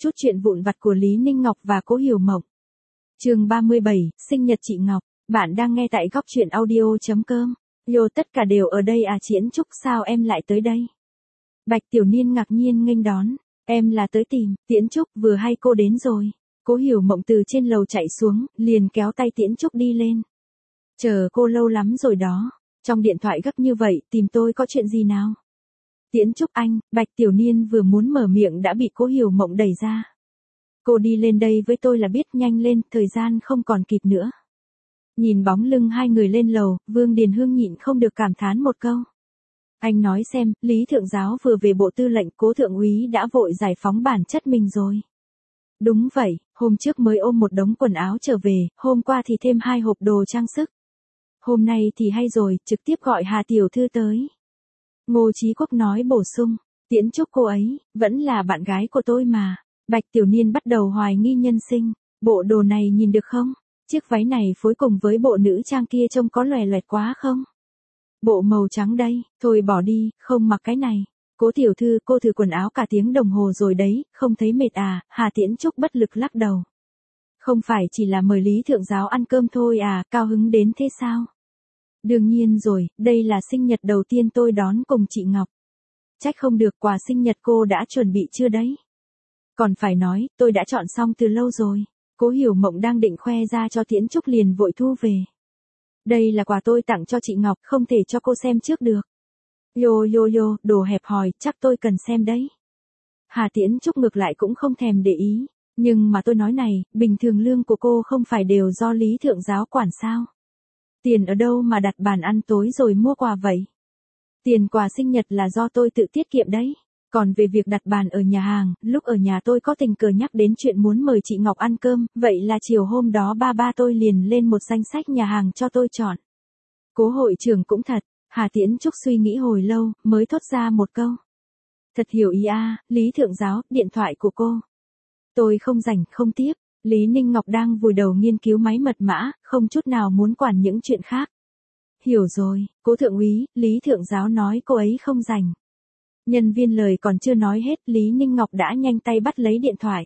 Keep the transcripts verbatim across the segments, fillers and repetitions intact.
Chút chuyện vụn vặt của Lý Ninh Ngọc và Cố Hiểu Mộng. Chương ba mươi bảy, sinh nhật chị Ngọc. Bạn đang nghe tại góc truyện audio chấm com. Yo, tất cả đều ở đây à? Triển Trúc, sao em lại tới đây? Bạch Tiểu Niên ngạc nhiên nghênh đón. Em là tới tìm Tiễn Trúc, vừa hay cô đến rồi. Cố Hiểu Mộng từ trên lầu chạy xuống, liền kéo tay Tiễn Trúc đi lên. Chờ cô lâu lắm rồi đó. Trong điện thoại gấp như vậy, tìm tôi có chuyện gì nào? Tiễn Trúc anh, Bạch Tiểu Niên vừa muốn mở miệng đã bị Cố Hiểu Mộng đẩy ra. Cô đi lên đây với tôi là biết, nhanh lên, thời gian không còn kịp nữa. Nhìn bóng lưng hai người lên lầu, Vương Điền Hương nhịn không được cảm thán một câu. Anh nói xem, Lý Thượng Giáo vừa về bộ tư lệnh, Cố Thượng úy đã vội giải phóng bản chất mình rồi. Đúng vậy, hôm trước mới ôm một đống quần áo trở về, hôm qua thì thêm hai hộp đồ trang sức. Hôm nay thì hay rồi, trực tiếp gọi Hà Tiểu Thư tới. Ngô Chí Quốc nói bổ sung, Tiễn Trúc cô ấy, vẫn là bạn gái của tôi mà. Bạch Tiểu Niên bắt đầu hoài nghi nhân sinh, bộ đồ này nhìn được không? Chiếc váy này phối cùng với bộ nữ trang kia trông có lòe loẹt quá không? Bộ màu trắng đây, thôi bỏ đi, không mặc cái này. Cố Tiểu Thư, cô thử quần áo cả tiếng đồng hồ rồi đấy, không thấy mệt à? Hà Tiễn Trúc bất lực lắc đầu. Không phải chỉ là mời Lý Thượng Giáo ăn cơm thôi à, cao hứng đến thế sao? Đương nhiên rồi, đây là sinh nhật đầu tiên tôi đón cùng chị Ngọc. Trách không được, quà sinh nhật cô đã chuẩn bị chưa đấy? Còn phải nói, tôi đã chọn xong từ lâu rồi. Cố Hiểu Mộng đang định khoe ra cho Tiễn Trúc liền vội thu về. Đây là quà tôi tặng cho chị Ngọc, không thể cho cô xem trước được. Yo yo yo, đồ hẹp hòi, chắc tôi cần xem đấy. Hà Tiễn Trúc ngược lại cũng không thèm để ý. Nhưng mà tôi nói này, bình thường lương của cô không phải đều do Lý Thượng Giáo quản sao? Tiền ở đâu mà đặt bàn ăn tối rồi mua quà vậy? Tiền quà sinh nhật là do tôi tự tiết kiệm đấy. Còn về việc đặt bàn ở nhà hàng, lúc ở nhà tôi có tình cờ nhắc đến chuyện muốn mời chị Ngọc ăn cơm, vậy là chiều hôm đó ba ba tôi liền lên một danh sách nhà hàng cho tôi chọn. Cố hội trưởng cũng thật. Hà Tiễn Trúc suy nghĩ hồi lâu, mới thốt ra một câu. Thật hiểu ý a, Lý Thượng Giáo, điện thoại của cô. Tôi không rảnh, không tiếp. Lý Ninh Ngọc đang vùi đầu nghiên cứu máy mật mã, không chút nào muốn quản những chuyện khác. Hiểu rồi, Cố Thượng úy, Lý Thượng Giáo nói cô ấy không rảnh. Nhân viên lời còn chưa nói hết, Lý Ninh Ngọc đã nhanh tay bắt lấy điện thoại.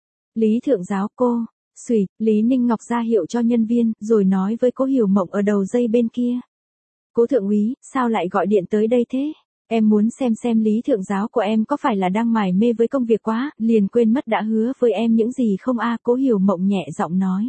Lý Thượng Giáo cô, xùy, Lý Ninh Ngọc ra hiệu cho nhân viên, rồi nói với Cố Hiểu Mộng ở đầu dây bên kia. Cố Thượng úy, sao lại gọi điện tới đây thế? Em muốn xem xem Lý Thượng Giáo của em có phải là đang mải mê với công việc quá, liền quên mất đã hứa với em những gì không a? Cố Hiểu Mộng nhẹ giọng nói.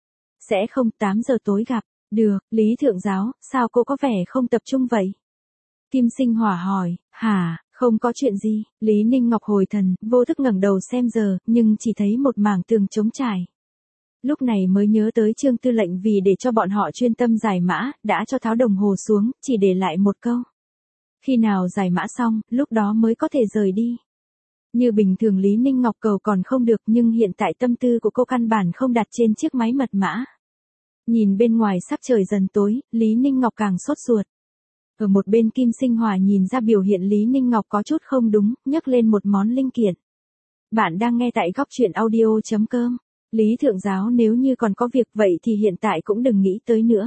Sẽ không, tám giờ tối gặp. Được, Lý Thượng Giáo, sao cô có vẻ không tập trung vậy? Kim Sinh Hỏa hỏi, hả, không có chuyện gì. Lý Ninh Ngọc hồi thần, vô thức ngẩng đầu xem giờ, nhưng chỉ thấy một mảng tường trống trải. Lúc này mới nhớ tới Trương Tư lệnh vì để cho bọn họ chuyên tâm giải mã, đã cho tháo đồng hồ xuống, chỉ để lại một câu. Khi nào giải mã xong, lúc đó mới có thể rời đi. Như bình thường Lý Ninh Ngọc cầu còn không được, nhưng hiện tại tâm tư của cô căn bản không đặt trên chiếc máy mật mã. Nhìn bên ngoài sắc trời dần tối, Lý Ninh Ngọc càng sốt ruột. Ở một bên Kim Sinh Hòa nhìn ra biểu hiện Lý Ninh Ngọc có chút không đúng, nhấc lên một món linh kiện. Bạn đang nghe tại góc truyện audio chấm com. Lý Thượng Giáo nếu như còn có việc vậy thì hiện tại cũng đừng nghĩ tới nữa.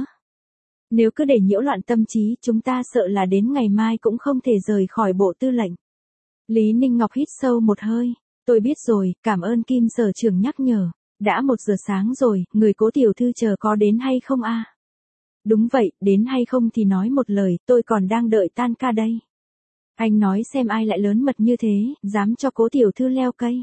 Nếu cứ để nhiễu loạn tâm trí, chúng ta sợ là đến ngày mai cũng không thể rời khỏi bộ tư lệnh. Lý Ninh Ngọc hít sâu một hơi. Tôi biết rồi, cảm ơn Kim Sở trưởng nhắc nhở. Đã một giờ sáng rồi, người Cố Tiểu Thư chờ có đến hay không a? Đúng vậy, đến hay không thì nói một lời, tôi còn đang đợi tan ca đây. Anh nói xem ai lại lớn mật như thế, dám cho Cố Tiểu Thư leo cây.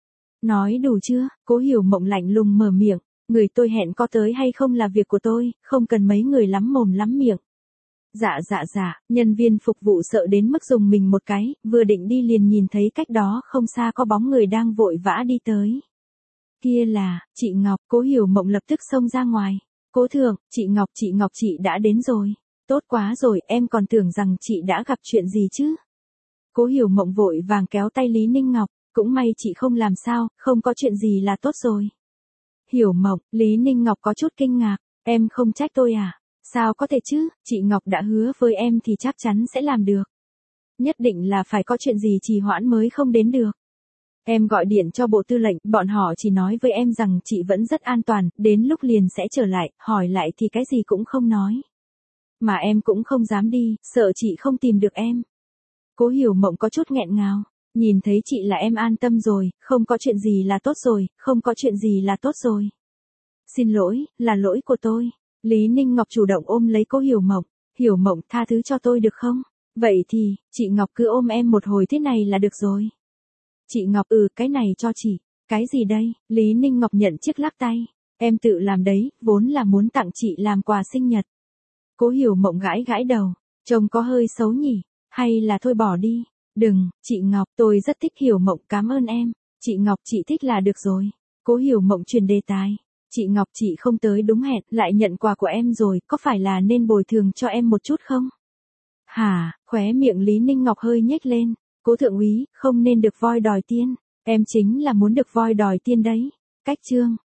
Nói đủ chưa? Cố Hiểu Mộng lạnh lùng mở miệng. Người tôi hẹn có tới hay không là việc của tôi, không cần mấy người lắm mồm lắm miệng. Dạ dạ dạ, nhân viên phục vụ sợ đến mức dùng mình một cái, vừa định đi liền nhìn thấy cách đó không xa có bóng người đang vội vã đi tới. Kia là, chị Ngọc. Cố Hiểu Mộng lập tức xông ra ngoài. Cố Thượng, chị Ngọc, chị Ngọc chị đã đến rồi. Tốt quá rồi, em còn tưởng rằng chị đã gặp chuyện gì chứ. Cố Hiểu Mộng vội vàng kéo tay Lý Ninh Ngọc, cũng may chị không làm sao, không có chuyện gì là tốt rồi. Hiểu Mộng, Lý Ninh Ngọc có chút kinh ngạc, em không trách tôi à? Sao có thể chứ, chị Ngọc đã hứa với em thì chắc chắn sẽ làm được. Nhất định là phải có chuyện gì trì hoãn mới không đến được. Em gọi điện cho bộ tư lệnh, bọn họ chỉ nói với em rằng chị vẫn rất an toàn, đến lúc liền sẽ trở lại, hỏi lại thì cái gì cũng không nói. Mà em cũng không dám đi, sợ chị không tìm được em. Cố Hiểu Mộng có chút nghẹn ngào. Nhìn thấy chị là em an tâm rồi, không có chuyện gì là tốt rồi, không có chuyện gì là tốt rồi. Xin lỗi, là lỗi của tôi. Lý Ninh Ngọc chủ động ôm lấy Cố Hiểu Mộng. Hiểu Mộng, tha thứ cho tôi được không? Vậy thì, chị Ngọc cứ ôm em một hồi thế này là được rồi. Chị Ngọc, ừ, cái này cho chị. Cái gì đây? Lý Ninh Ngọc nhận chiếc lắc tay. Em tự làm đấy, vốn là muốn tặng chị làm quà sinh nhật. Cố Hiểu Mộng gãi gãi đầu. Trông có hơi xấu nhỉ? Hay là thôi bỏ đi? Đừng, chị Ngọc, tôi rất thích Hiểu Mộng, cảm ơn em. Chị Ngọc, chị thích là được rồi. Cố Hiểu Mộng chuyển đề tài. Chị Ngọc, chị không tới đúng hẹn, lại nhận quà của em rồi, có phải là nên bồi thường cho em một chút không? Hả, khóe miệng Lý Ninh Ngọc hơi nhếch lên. Cố thượng úy, không nên được voi đòi tiên. Em chính là muốn được voi đòi tiên đấy. Cách chương.